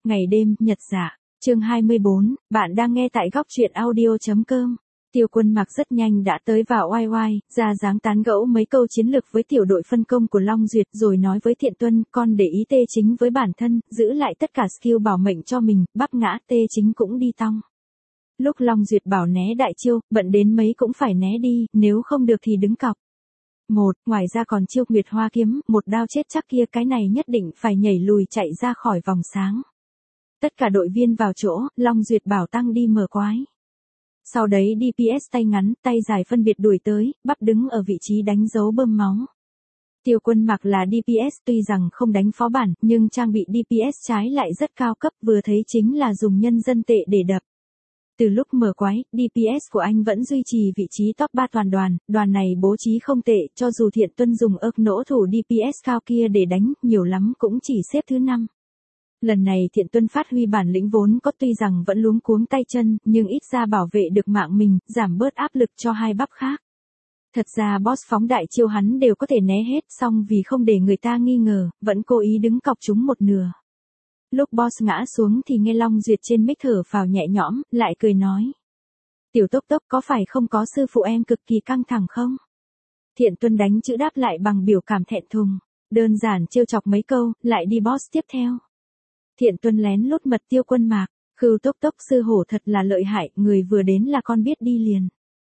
Ngày đêm, nhật dạ. Chương 24, bạn đang nghe tại góc truyện audio.com. Tiêu Quân Mặc rất nhanh đã tới vào oai oai, ra dáng tán gẫu mấy câu chiến lược với tiểu đội phân công của Long Duyệt rồi nói với Thiện Tuân, con để ý Tê Chính với bản thân, giữ lại tất cả skill bảo mệnh cho mình, bắp ngã Tê Chính cũng đi tong. Lúc Long Duyệt bảo né đại chiêu, bận đến mấy cũng phải né đi, nếu không được thì đứng cọc. Ngoài ra còn chiêu Nguyệt Hoa Kiếm, một đao chết chắc kia, cái này nhất định phải nhảy lùi chạy ra khỏi vòng sáng. Tất cả đội viên vào chỗ, Long Duyệt bảo tăng đi mở quái. Sau đấy DPS tay ngắn, tay dài phân biệt đuổi tới, bắp đứng ở vị trí đánh dấu bơm máu. Tiêu Quân Mặc là DPS tuy rằng không đánh phó bản, nhưng trang bị DPS trái lại rất cao cấp, vừa thấy chính là dùng nhân dân tệ để đập. Từ lúc mở quái, DPS của anh vẫn duy trì vị trí top 3 toàn đoàn, đoàn này bố trí không tệ, cho dù Thiện Tuân dùng ớt nỗ thủ DPS cao kia để đánh, nhiều lắm cũng chỉ xếp thứ 5. Lần này Thiện Tuân phát huy bản lĩnh vốn có, tuy rằng vẫn luống cuống tay chân, nhưng ít ra bảo vệ được mạng mình, giảm bớt áp lực cho hai bắp khác. Thật ra boss phóng đại chiêu hắn đều có thể né hết, xong vì không để người ta nghi ngờ, vẫn cố ý đứng cọc chúng một nửa. Lúc boss ngã xuống thì nghe Long Duyệt trên mic thở phào nhẹ nhõm, lại cười nói. Tiểu Tốc Tốc, có phải không có sư phụ em cực kỳ căng thẳng không? Thiện Tuân đánh chữ đáp lại bằng biểu cảm thẹn thùng. Đơn giản trêu chọc mấy câu, lại đi boss tiếp theo. Thiện Tuân lén lút mật Tiêu Quân Mạc. Khưu Tốc Tốc, sư hổ thật là lợi hại, người vừa đến là con biết đi liền.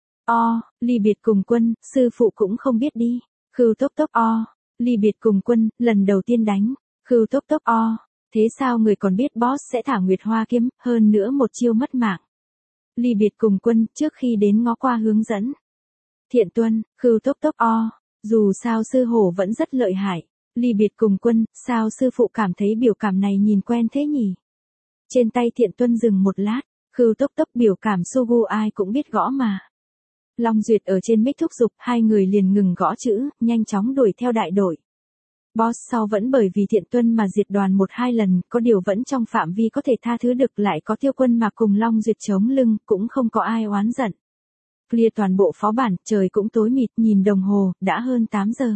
Ly biệt cùng quân, sư phụ cũng không biết đi. Khưu Tốc Tốc, ly biệt cùng quân, lần đầu tiên đánh. Khưu Tốc Tốc, thế sao người còn biết boss sẽ thả Nguyệt Hoa Kiếm, hơn nữa một chiêu mất mạng. Ly biệt cùng quân, trước khi đến ngó qua hướng dẫn. Thiện Tuân, Khưu Tốc Tốc, dù sao sư hổ vẫn rất lợi hại. Ly biệt cùng quân, sao sư phụ cảm thấy biểu cảm này nhìn quen thế nhỉ? Trên tay Thiện Tuân dừng một lát, Khưu Tốc Tốc biểu cảm Sugu ai cũng biết gõ mà. Long Duyệt ở trên mic thúc giục, hai người liền ngừng gõ chữ, nhanh chóng đuổi theo đại đội. Boss sau vẫn bởi vì Thiện Tuân mà diệt đoàn 1-2 lần, có điều vẫn trong phạm vi có thể tha thứ được, lại có Tiêu Quân Mạc cùng Long Duyệt chống lưng, cũng không có ai oán giận. Clear toàn bộ phó bản, trời cũng tối mịt, nhìn đồng hồ, đã hơn 8 giờ.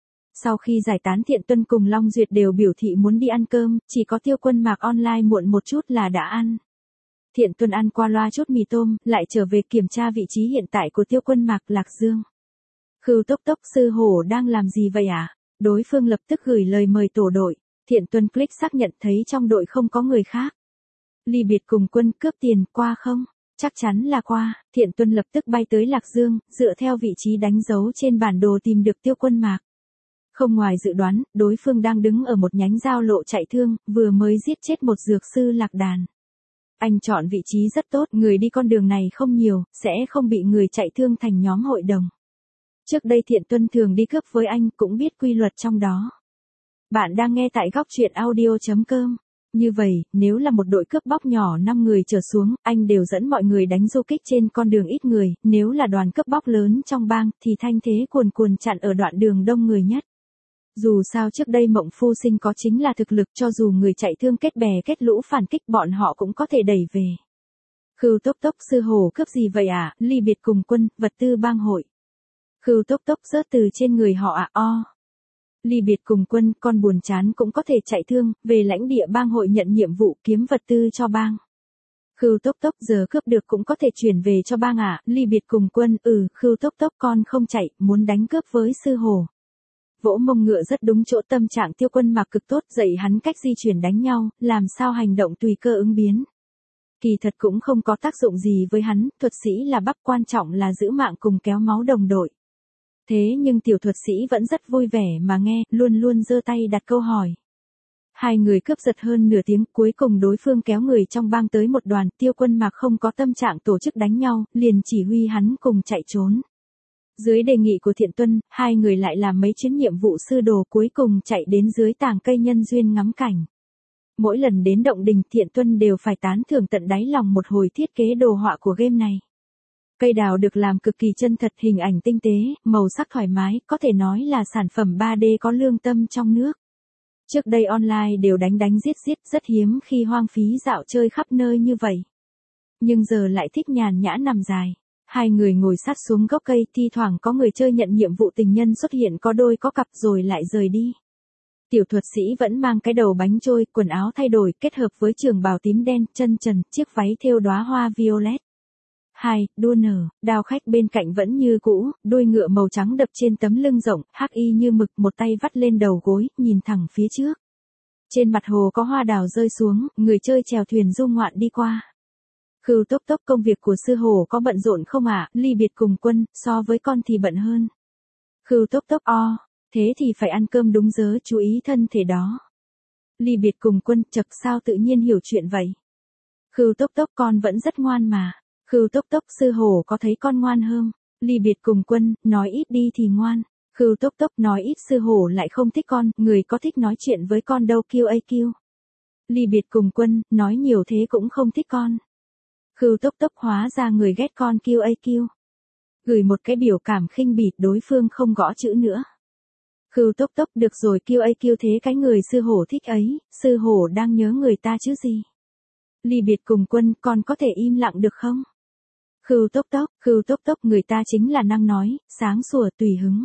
Sau khi giải tán, Thiện Tuân cùng Long Duyệt đều biểu thị muốn đi ăn cơm, chỉ có Tiêu Quân Mạc online muộn một chút là đã ăn. Thiện Tuân ăn qua loa chút mì tôm, lại trở về kiểm tra vị trí hiện tại của Tiêu Quân Mạc, Lạc Dương. Khưu Tốc Tốc, sư hổ đang làm gì vậy à? Đối phương lập tức gửi lời mời tổ đội. Thiện Tuân click xác nhận thấy trong đội không có người khác. Ly biệt cùng quân, cướp tiền, qua không? Chắc chắn là qua. Thiện Tuân lập tức bay tới Lạc Dương, dựa theo vị trí đánh dấu trên bản đồ tìm được Tiêu Quân Mạc. Không ngoài dự đoán, đối phương đang đứng ở một nhánh giao lộ chạy thương, vừa mới giết chết một dược sư lạc đàn. Anh chọn vị trí rất tốt, người đi con đường này không nhiều, sẽ không bị người chạy thương thành nhóm hội đồng. Trước đây Thiện Tuân thường đi cướp với anh, cũng biết quy luật trong đó. Bạn đang nghe tại góc truyện audio.com. Như vậy, nếu là một đội cướp bóc nhỏ 5 người trở xuống, anh đều dẫn mọi người đánh du kích trên con đường ít người, nếu là đoàn cướp bóc lớn trong bang, thì thanh thế cuồn cuồn chặn ở đoạn đường đông người nhất. Dù sao trước đây Mộng Phu Sinh có chính là thực lực, cho dù người chạy thương kết bè kết lũ phản kích bọn họ cũng có thể đẩy về. Khưu Tốc Tốc, sư hổ cướp gì vậy à? Ly biệt cùng quân, vật tư bang hội. Khưu Tốc Tốc rớt từ trên người họ à? Ly biệt cùng quân, con buồn chán cũng có thể chạy thương, về lãnh địa bang hội nhận nhiệm vụ kiếm vật tư cho bang. Khưu Tốc Tốc, giờ cướp được cũng có thể chuyển về cho bang à? Ly biệt cùng quân, Khưu Tốc Tốc, con không chạy, muốn đánh cướp với sư hổ. Vỗ mông ngựa rất đúng chỗ, tâm trạng Tiêu Quân Mạc cực tốt, dạy hắn cách di chuyển đánh nhau, làm sao hành động tùy cơ ứng biến. Kỳ thật cũng không có tác dụng gì với hắn, thuật sĩ là bắp, quan trọng là giữ mạng cùng kéo máu đồng đội. Thế nhưng tiểu thuật sĩ vẫn rất vui vẻ mà nghe, luôn luôn giơ tay đặt câu hỏi. Hai người cướp giật hơn nửa tiếng, cuối cùng đối phương kéo người trong bang tới một đoàn, Tiêu Quân Mạc không có tâm trạng tổ chức đánh nhau, liền chỉ huy hắn cùng chạy trốn. Dưới đề nghị của Thiện Tuân, hai người lại làm mấy chuyến nhiệm vụ sư đồ, cuối cùng chạy đến dưới tàng cây nhân duyên ngắm cảnh. Mỗi lần đến động đình, Thiện Tuân đều phải tán thưởng tận đáy lòng một hồi thiết kế đồ họa của game này. Cây đào được làm cực kỳ chân thật, hình ảnh tinh tế, màu sắc thoải mái, có thể nói là sản phẩm 3D có lương tâm trong nước. Trước đây online đều đánh giết, rất hiếm khi hoang phí dạo chơi khắp nơi như vậy. Nhưng giờ lại thích nhàn nhã nằm dài. Hai người ngồi sát xuống gốc cây, thi thoảng có người chơi nhận nhiệm vụ tình nhân xuất hiện có đôi có cặp rồi lại rời đi. Tiểu thuật sĩ vẫn mang cái đầu bánh trôi, quần áo thay đổi, kết hợp với trường bào tím đen, chân trần, chiếc váy thêu đóa hoa violet. 2. Đua nở, đao khách bên cạnh vẫn như cũ, đuôi ngựa màu trắng đập trên tấm lưng rộng, hắc y như mực, một tay vắt lên đầu gối, nhìn thẳng phía trước. Trên mặt hồ có hoa đào rơi xuống, người chơi chèo thuyền du ngoạn đi qua. Khưu Tốc Tốc, công việc của sư hồ có bận rộn không ạ? Ly biệt cùng quân, so với con thì bận hơn. Khưu Tốc Tốc, thế thì phải ăn cơm đúng giờ, chú ý thân thể đó. Ly biệt cùng quân, chậc sao tự nhiên hiểu chuyện vậy? Khưu Tốc Tốc, con vẫn rất ngoan mà. Khưu Tốc Tốc, sư hồ có thấy con ngoan hơn? Ly biệt cùng quân, nói ít đi thì ngoan. Khưu Tốc Tốc, nói ít sư hổ lại không thích con, người có thích nói chuyện với con đâu QAQ. Ly biệt cùng quân, nói nhiều thế cũng không thích con. Khưu Tốc Tốc, hóa ra người ghét con QAQ. Gửi một cái biểu cảm khinh bỉ, đối phương không gõ chữ nữa. Khưu Tốc Tốc, được rồi QAQ, thế cái người sư hổ thích ấy, sư hổ đang nhớ người ta chứ gì. Ly biệt cùng quân, con có thể im lặng được không? Khưu Tốc Tốc, người ta chính là năng nói, sáng sủa tùy hứng.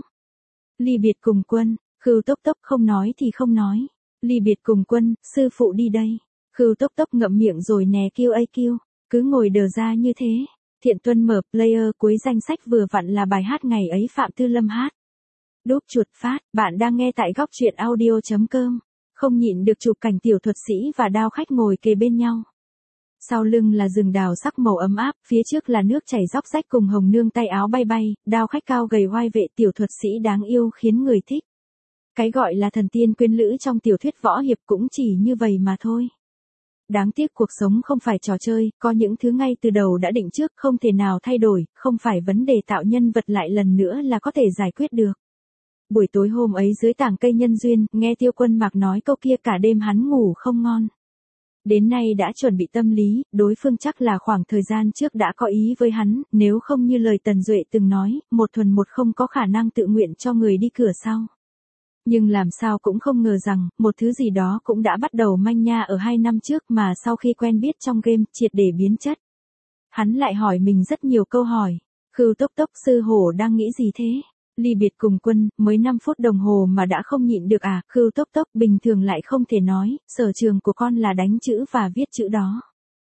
Ly biệt cùng quân, Khưu Tốc Tốc, không nói thì không nói. Ly biệt cùng quân, sư phụ đi đây. Khưu Tốc Tốc ngậm miệng rồi nè QAQ, cứ ngồi đờ ra như thế. Thiện Tuân mở player, cuối danh sách vừa vặn là bài hát ngày ấy Phạm Tư Lâm hát. Đúp chuột phát, bạn đang nghe tại góc truyện audio.com. Không nhịn được chụp cảnh tiểu thuật sĩ và đao khách ngồi kề bên nhau. Sau lưng là rừng đào sắc màu ấm áp, phía trước là nước chảy róc rách cùng hồng nương tay áo bay bay, đao khách cao gầy oai vệ, tiểu thuật sĩ đáng yêu khiến người thích. Cái gọi là thần tiên quyến lữ trong tiểu thuyết võ hiệp cũng chỉ như vậy mà thôi. Đáng tiếc cuộc sống không phải trò chơi, có những thứ ngay từ đầu đã định trước không thể nào thay đổi, không phải vấn đề tạo nhân vật lại lần nữa là có thể giải quyết được. Buổi tối hôm ấy dưới tảng cây nhân duyên, nghe Tiêu Quân Mạc nói câu kia cả đêm hắn ngủ không ngon. Đến nay đã chuẩn bị tâm lý, đối phương chắc là khoảng thời gian trước đã có ý với hắn, nếu không như lời Tần Duệ từng nói, một thuần một không có khả năng tự nguyện cho người đi cửa sau. Nhưng làm sao cũng không ngờ rằng, một thứ gì đó cũng đã bắt đầu manh nha ở 2 năm trước mà sau khi quen biết trong game, triệt để biến chất. Hắn lại hỏi mình rất nhiều câu hỏi. Khưu Tốc Tốc, sư hổ đang nghĩ gì thế? Ly biệt cùng quân, mới 5 phút đồng hồ mà đã không nhịn được à? Khưu Tốc Tốc, bình thường lại không thể nói, sở trường của con là đánh chữ và viết chữ đó.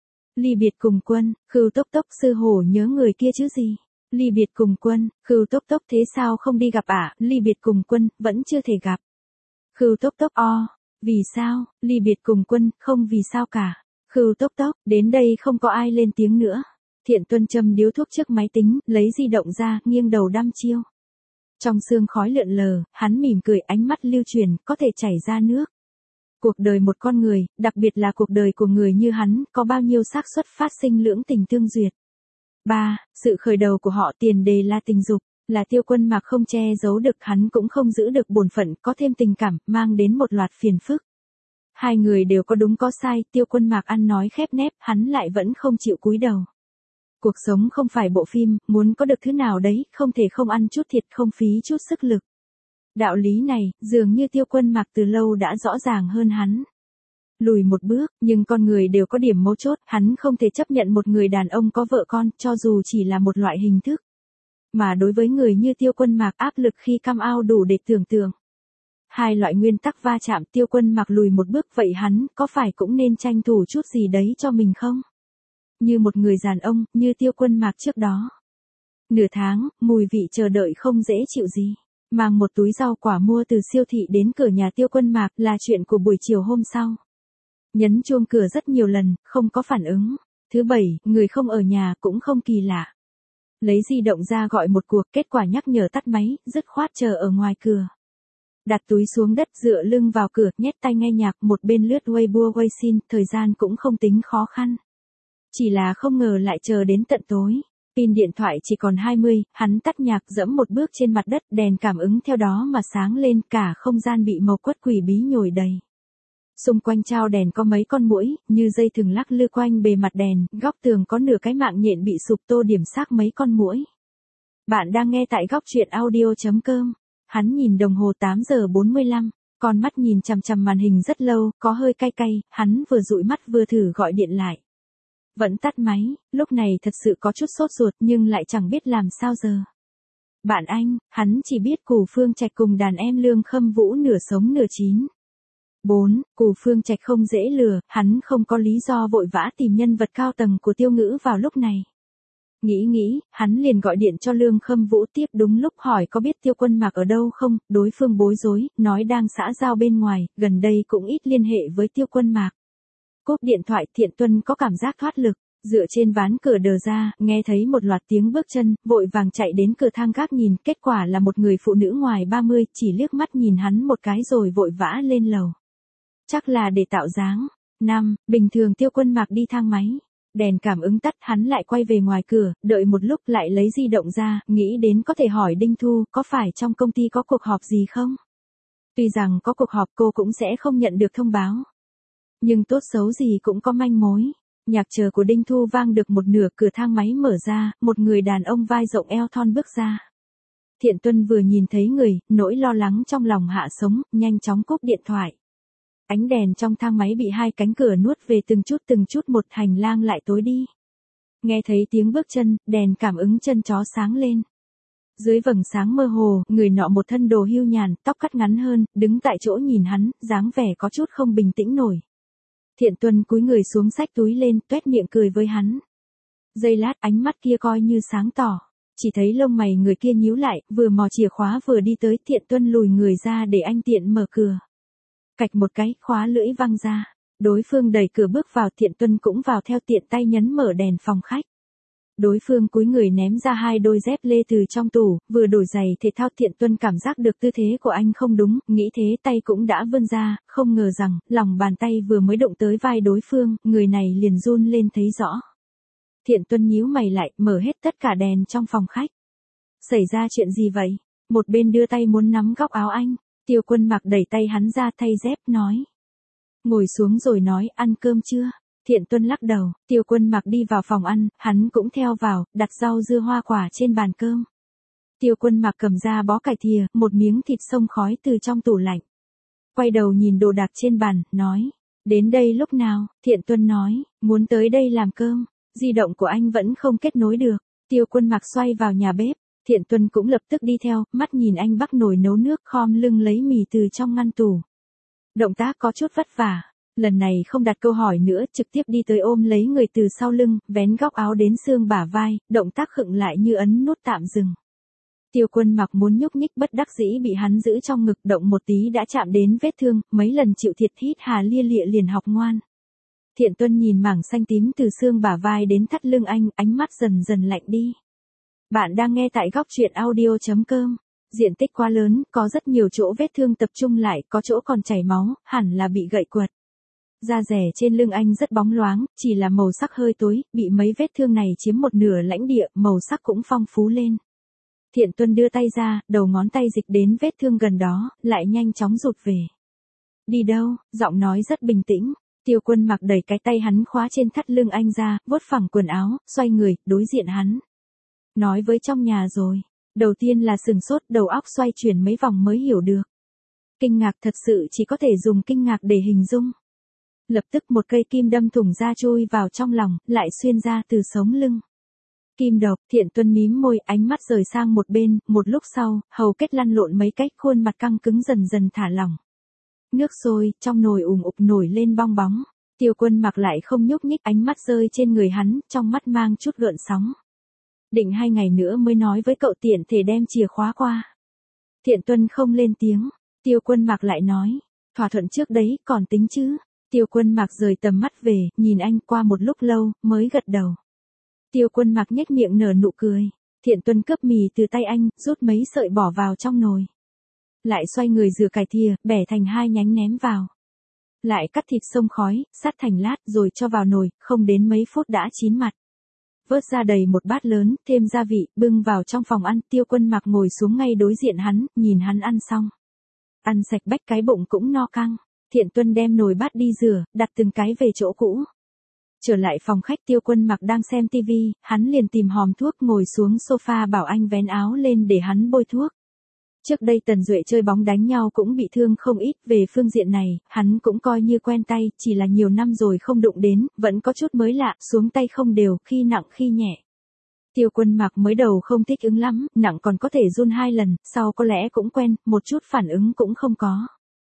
Ly biệt cùng quân, Khưu Tốc Tốc, sư hổ nhớ người kia chứ gì? Ly biệt cùng quân, Khưu Tốc Tốc, thế sao không đi gặp ạ? Ly biệt cùng quân, vẫn chưa thể gặp. Khưu Tốc Tốc, vì sao? Ly biệt cùng quân, không vì sao cả. Khưu Tốc Tốc, đến đây không có ai lên tiếng nữa. Thiện Tuân châm điếu thuốc trước máy tính, lấy di động ra, nghiêng đầu đăm chiêu. Trong sương khói lượn lờ, hắn mỉm cười, ánh mắt lưu truyền, có thể chảy ra nước. Cuộc đời một con người, đặc biệt là cuộc đời của người như hắn, có bao nhiêu xác suất phát sinh lưỡng tình tương duyệt. 3. Sự khởi đầu của họ tiền đề là tình dục, là Tiêu Quân Mạc không che giấu được, hắn cũng không giữ được bổn phận, có thêm tình cảm, mang đến một loạt phiền phức. Hai người đều có đúng có sai, Tiêu Quân Mạc ăn nói khép nép, hắn lại vẫn không chịu cúi đầu. Cuộc sống không phải bộ phim, muốn có được thứ nào đấy, không thể không ăn chút thiệt, không phí chút sức lực. Đạo lý này, dường như Tiêu Quân Mạc từ lâu đã rõ ràng hơn hắn. Lùi một bước, nhưng con người đều có điểm mấu chốt, hắn không thể chấp nhận một người đàn ông có vợ con, cho dù chỉ là một loại hình thức. Mà đối với người như Tiêu Quân Mạc, áp lực khi come out đủ để tưởng tượng. Hai loại nguyên tắc va chạm, Tiêu Quân Mạc lùi một bước, vậy hắn, có phải cũng nên tranh thủ chút gì đấy cho mình không? Như một người đàn ông, như Tiêu Quân Mạc trước đó. Nửa tháng, mùi vị chờ đợi không dễ chịu gì. Mang một túi rau quả mua từ siêu thị đến cửa nhà Tiêu Quân Mạc là chuyện của buổi chiều hôm sau. Nhấn chuông cửa rất nhiều lần, không có phản ứng. Thứ 7, người không ở nhà cũng không kỳ lạ. Lấy di động ra gọi một cuộc, kết quả nhắc nhở tắt máy, dứt khoát chờ ở ngoài cửa. Đặt túi xuống đất, dựa lưng vào cửa, nhét tai nghe nhạc, một bên lướt Weibo Weixin, thời gian cũng không tính khó khăn. Chỉ là không ngờ lại chờ đến tận tối. Pin điện thoại chỉ còn 20, hắn tắt nhạc, dẫm một bước trên mặt đất, đèn cảm ứng theo đó mà sáng lên, cả không gian bị màu quất quỷ bí nhồi đầy. Xung quanh trao đèn có mấy con muỗi, như dây thừng lắc lư quanh bề mặt đèn, góc tường có nửa cái mạng nhện bị sụp tô điểm xác mấy con muỗi. Bạn đang nghe tại góc truyện audio.com. Hắn nhìn đồng hồ 8 giờ 45, con mắt nhìn chằm chằm màn hình rất lâu, có hơi cay cay, hắn vừa dụi mắt vừa thử gọi điện lại. Vẫn tắt máy, lúc này thật sự có chút sốt ruột nhưng lại chẳng biết làm sao giờ. Bạn anh, hắn chỉ biết Cù Phương Trạch cùng đàn em Lương Khâm Vũ nửa sống nửa chín. 4. Cù Phương Trạch không dễ lừa, hắn không có lý do vội vã tìm nhân vật cao tầng của Tiêu Ngữ vào lúc này. Nghĩ, hắn liền gọi điện cho Lương Khâm Vũ tiếp đúng lúc hỏi có biết Tiêu Quân Mạc ở đâu không, đối phương bối rối, nói đang xã giao bên ngoài, gần đây cũng ít liên hệ với Tiêu Quân Mạc. Cúp điện thoại Thiện Tuân có cảm giác thoát lực, dựa trên ván cửa đờ ra, nghe thấy một loạt tiếng bước chân, vội vàng chạy đến cửa thang gác nhìn, kết quả là một người phụ nữ ngoài 30, chỉ liếc mắt nhìn hắn một cái rồi vội vã lên lầu. Chắc là để tạo dáng. 5. Bình thường Tiêu Quân Mạc đi thang máy. Đèn cảm ứng tắt hắn lại quay về ngoài cửa, đợi một lúc lại lấy di động ra, nghĩ đến có thể hỏi Đinh Thu có phải trong công ty có cuộc họp gì không. Tuy rằng có cuộc họp cô cũng sẽ không nhận được thông báo. Nhưng tốt xấu gì cũng có manh mối. Nhạc chờ của Đinh Thu vang được một nửa, cửa thang máy mở ra, một người đàn ông vai rộng eo thon bước ra. Thiện Tuân vừa nhìn thấy người, nỗi lo lắng trong lòng hạ sống, nhanh chóng cúp điện thoại. Ánh đèn trong thang máy bị hai cánh cửa nuốt về từng chút một, hành lang lại tối đi. Nghe thấy tiếng bước chân, đèn cảm ứng chân chó sáng lên. Dưới vầng sáng mơ hồ, người nọ một thân đồ hưu nhàn, tóc cắt ngắn hơn, đứng tại chỗ nhìn hắn, dáng vẻ có chút không bình tĩnh nổi. Thiện Tuân cúi người xuống xách túi lên, tuét miệng cười với hắn. Giây lát ánh mắt kia coi như sáng tỏ. Chỉ thấy lông mày người kia nhíu lại, vừa mò chìa khóa vừa đi tới, Thiện Tuân lùi người ra để anh tiện mở cửa. Cạch một cái, khóa lưỡi văng ra. Đối phương đẩy cửa bước vào, Thiện Tuân cũng vào theo, tiện tay nhấn mở đèn phòng khách. Đối phương cúi người ném ra hai đôi dép lê từ trong tủ, vừa đổi giày thể thao. Thiện Tuân cảm giác được tư thế của anh không đúng, nghĩ thế tay cũng đã vươn ra, không ngờ rằng, lòng bàn tay vừa mới động tới vai đối phương, người này liền run lên thấy rõ. Thiện Tuân nhíu mày lại, mở hết tất cả đèn trong phòng khách. Xảy ra chuyện gì vậy? Một bên đưa tay muốn nắm góc áo anh, Tiêu Quân Mạc đẩy tay hắn ra thay dép, nói. Ngồi xuống rồi nói, ăn cơm chưa? Thiện Tuân lắc đầu, Tiêu Quân Mạc đi vào phòng ăn, hắn cũng theo vào, đặt rau dưa hoa quả trên bàn cơm. Tiêu Quân Mạc cầm ra bó cải thìa, một miếng thịt xông khói từ trong tủ lạnh. Quay đầu nhìn đồ đạc trên bàn, nói. Đến đây lúc nào? Thiện Tuân nói, muốn tới đây làm cơm. Di động của anh vẫn không kết nối được. Tiêu Quân Mạc xoay vào nhà bếp. Thiện Tuân cũng lập tức đi theo, mắt nhìn anh bắc nồi nấu nước, khom lưng lấy mì từ trong ngăn tủ. Động tác có chút vất vả. Lần này không đặt câu hỏi nữa, trực tiếp đi tới ôm lấy người từ sau lưng, vén góc áo đến xương bả vai, động tác khựng lại như ấn nút tạm dừng. Tiêu Quân Mạc muốn nhúc nhích, bất đắc dĩ bị hắn giữ trong ngực, động một tí đã chạm đến vết thương, mấy lần chịu thiệt hít hà lia lịa liền học ngoan. Thiện Tuân nhìn mảng xanh tím từ xương bả vai đến thắt lưng anh, ánh mắt dần dần lạnh đi. Bạn đang nghe tại góc truyện audio.com. Diện tích quá lớn, có rất nhiều chỗ vết thương tập trung lại, có chỗ còn chảy máu, hẳn là bị gậy quật. Da rẻ trên lưng anh rất bóng loáng, chỉ là màu sắc hơi tối, bị mấy vết thương này chiếm một nửa lãnh địa, màu sắc cũng phong phú lên. Thiện Tuân đưa tay ra, đầu ngón tay dịch đến vết thương gần đó, lại nhanh chóng rụt về. Đi đâu? Giọng nói rất bình tĩnh. Tiêu Quân Mạc đẩy cái tay hắn khóa trên thắt lưng anh ra, vuốt phẳng quần áo, xoay người, đối diện hắn. Nói với trong nhà rồi. Đầu tiên là sừng sốt, đầu óc xoay chuyển mấy vòng mới hiểu được. Kinh ngạc thật sự chỉ có thể dùng kinh ngạc để hình dung. Lập tức một cây kim đâm thủng ra chui vào trong lòng, lại xuyên ra từ sống lưng. Kim độc. Thiện Tuân mím môi, ánh mắt rời sang một bên, một lúc sau, hầu kết lăn lộn mấy cách, khuôn mặt căng cứng dần dần thả lỏng. Nước sôi, trong nồi ùm ụp nổi lên bong bóng. Tiêu Quân Mạc lại không nhúc nhích, ánh mắt rơi trên người hắn, trong mắt mang chút gợn sóng. Định 2 ngày nữa mới nói với cậu tiện thể đem chìa khóa qua. Thiện Tuân không lên tiếng. Tiêu Quân Mạc lại nói. Thỏa thuận trước đấy, còn tính chứ. Tiêu Quân Mạc rời tầm mắt về, nhìn anh qua một lúc lâu, mới gật đầu. Tiêu Quân Mạc nhếch miệng nở nụ cười. Thiện Tuân cướp mì từ tay anh, rút mấy sợi bỏ vào trong nồi. Lại xoay người rửa cải thìa, bẻ thành 2 nhánh ném vào. Lại cắt thịt xông khói, sắt thành lát rồi cho vào nồi, không đến mấy phút đã chín mặt. Vớt ra đầy một bát lớn, thêm gia vị, bưng vào trong phòng ăn. Tiêu Quân Mạc ngồi xuống ngay đối diện hắn, nhìn hắn ăn xong. Ăn sạch bách cái bụng cũng no căng. Thiện Tuân đem nồi bát đi rửa, đặt từng cái về chỗ cũ. Trở lại phòng khách, Tiêu Quân Mạc đang xem tivi, hắn liền tìm hòm thuốc ngồi xuống sofa bảo anh vén áo lên để hắn bôi thuốc. Trước đây Tần Duệ chơi bóng đánh nhau cũng bị thương không ít, về phương diện này, hắn cũng coi như quen tay, chỉ là nhiều năm rồi không đụng đến, vẫn có chút mới lạ, xuống tay không đều, khi nặng khi nhẹ. Tiêu Quân Mạc mới đầu không thích ứng lắm, nặng còn có thể run 2 lần, sau có lẽ cũng quen, một chút phản ứng cũng không có.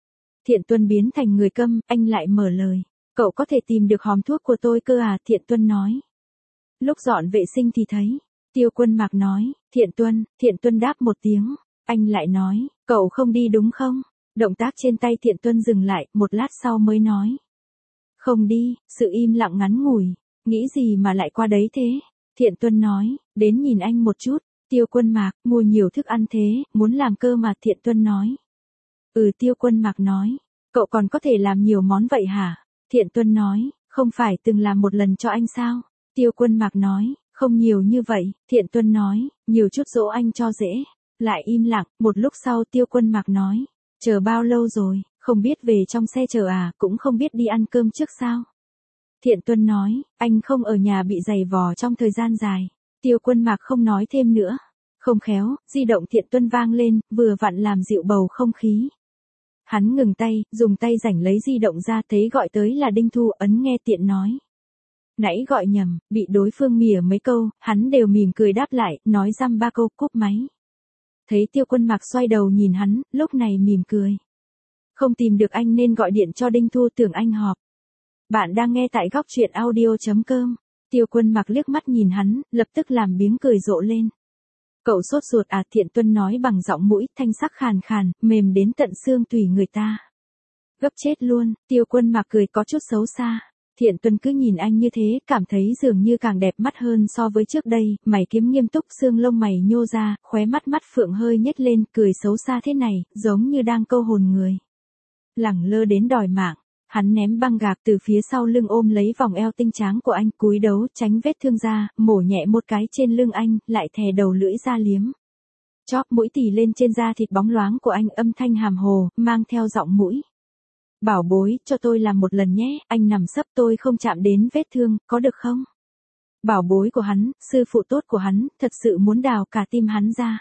Thiện Tuân biến thành người câm, anh lại mở lời. Cậu có thể tìm được hòm thuốc của tôi cơ à? Thiện Tuân nói. Lúc dọn vệ sinh thì thấy. Tiêu Quân Mạc nói. Thiện Tuân đáp một tiếng. Anh lại nói, cậu không đi đúng không? Động tác trên tay Thiện Tuân dừng lại, một lát sau mới nói. Không đi. Sự im lặng ngắn ngủi. Nghĩ gì mà lại qua đấy thế? Thiện Tuân nói, đến nhìn anh một chút. Tiêu Quân Mạc, mua nhiều thức ăn thế, muốn làm cơ mà. Thiện Tuân nói. Tiêu Quân Mạc nói, cậu còn có thể làm nhiều món vậy hả? Thiện Tuân nói, không phải từng làm một lần cho anh sao? Tiêu Quân Mạc nói, không nhiều như vậy. Thiện Tuân nói, nhiều chút dỗ anh cho dễ. Lại im lặng, một lúc sau Tiêu Quân Mạc nói, chờ bao lâu rồi, không biết về trong xe chờ à, cũng không biết đi ăn cơm trước sao? Thiện Tuân nói, anh không ở nhà bị giày vò trong thời gian dài. Tiêu Quân Mạc không nói thêm nữa. Không khéo, di động Thiện Tuân vang lên, vừa vặn làm dịu bầu không khí. Hắn ngừng tay, dùng tay rảnh lấy di động ra, thấy gọi tới là Đinh Thu, ấn nghe tiện nói. Nãy gọi nhầm, bị đối phương mỉa mấy câu, hắn đều mỉm cười đáp lại, nói dăm ba câu, cúp máy. Thấy Tiêu Quân Mạc xoay đầu nhìn hắn, lúc này mỉm cười. Không tìm được anh nên gọi điện cho Đinh Thu, tưởng anh họp. Bạn đang nghe tại góc truyện audio.com. Tiêu Quân Mạc liếc mắt nhìn hắn, lập tức làm biếng cười rộ lên. Cậu sốt ruột à? Thiện Tuân nói bằng giọng mũi thanh sắc khàn khàn, mềm đến tận xương tủy người ta. Gấp chết luôn. Tiêu Quân Mạc cười có chút xấu xa. Thiện Tuân cứ nhìn anh như thế, cảm thấy dường như càng đẹp mắt hơn so với trước đây, mày kiếm nghiêm túc, xương lông mày nhô ra, khóe mắt phượng hơi nhếch lên, cười xấu xa thế này, giống như đang câu hồn người. Lẳng lơ đến đòi mạng. Hắn ném băng gạc từ phía sau lưng ôm lấy vòng eo tinh tráng của anh, cúi đấu tránh vết thương ra, mổ nhẹ một cái trên lưng anh, lại thè đầu lưỡi ra liếm. Chóp mũi tỉ lên trên da thịt bóng loáng của anh, âm thanh hàm hồ, mang theo giọng mũi. Bảo bối, cho tôi làm một lần nhé, anh nằm sấp tôi không chạm đến vết thương, có được không? Bảo bối của hắn, sư phụ tốt của hắn, thật sự muốn đào cả tim hắn ra.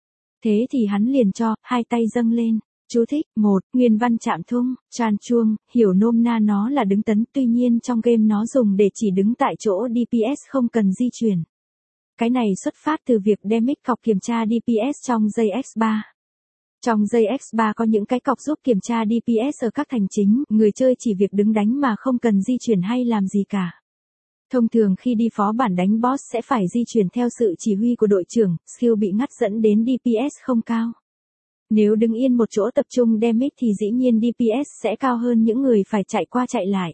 Thế thì hắn liền cho, hai tay dâng lên. Chú thích, 1. Nguyên văn chạm thung, tràn chuông, hiểu nôm na nó là đứng tấn, tuy nhiên trong game nó dùng để chỉ đứng tại chỗ DPS không cần di chuyển. Cái này xuất phát từ việc đem mic cọc kiểm tra DPS trong JX3. Trong JX3 có những cái cọc giúp kiểm tra DPS ở các thành chính, người chơi chỉ việc đứng đánh mà không cần di chuyển hay làm gì cả. Thông thường khi đi phó bản đánh boss sẽ phải di chuyển theo sự chỉ huy của đội trưởng, skill bị ngắt dẫn đến DPS không cao. Nếu đứng yên một chỗ tập trung damage thì dĩ nhiên DPS sẽ cao hơn những người phải chạy qua chạy lại.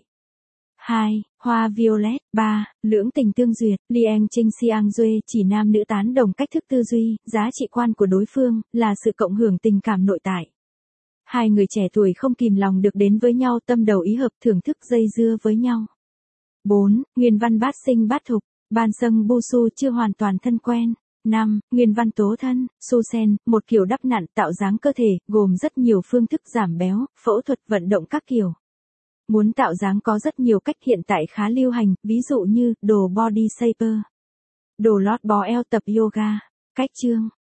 2. Hoa Violet. 3. Lưỡng tình tương duyệt. Liang Trinh Xiang Duê chỉ nam nữ tán đồng cách thức tư duy, giá trị quan của đối phương, là sự cộng hưởng tình cảm nội tại. Hai người trẻ tuổi không kìm lòng được đến với nhau, tâm đầu ý hợp, thưởng thức dây dưa với nhau. 4. Nguyên văn bát sinh bát thục. Ban Sâng Bu Su chưa hoàn toàn thân quen. 5. Nguyên văn tố thân, su sen, một kiểu đắp nặn tạo dáng cơ thể, gồm rất nhiều phương thức giảm béo, phẫu thuật vận động các kiểu. Muốn tạo dáng có rất nhiều cách hiện tại khá lưu hành, ví dụ như, đồ body shaper, đồ lót bó eo tập yoga, cách chương.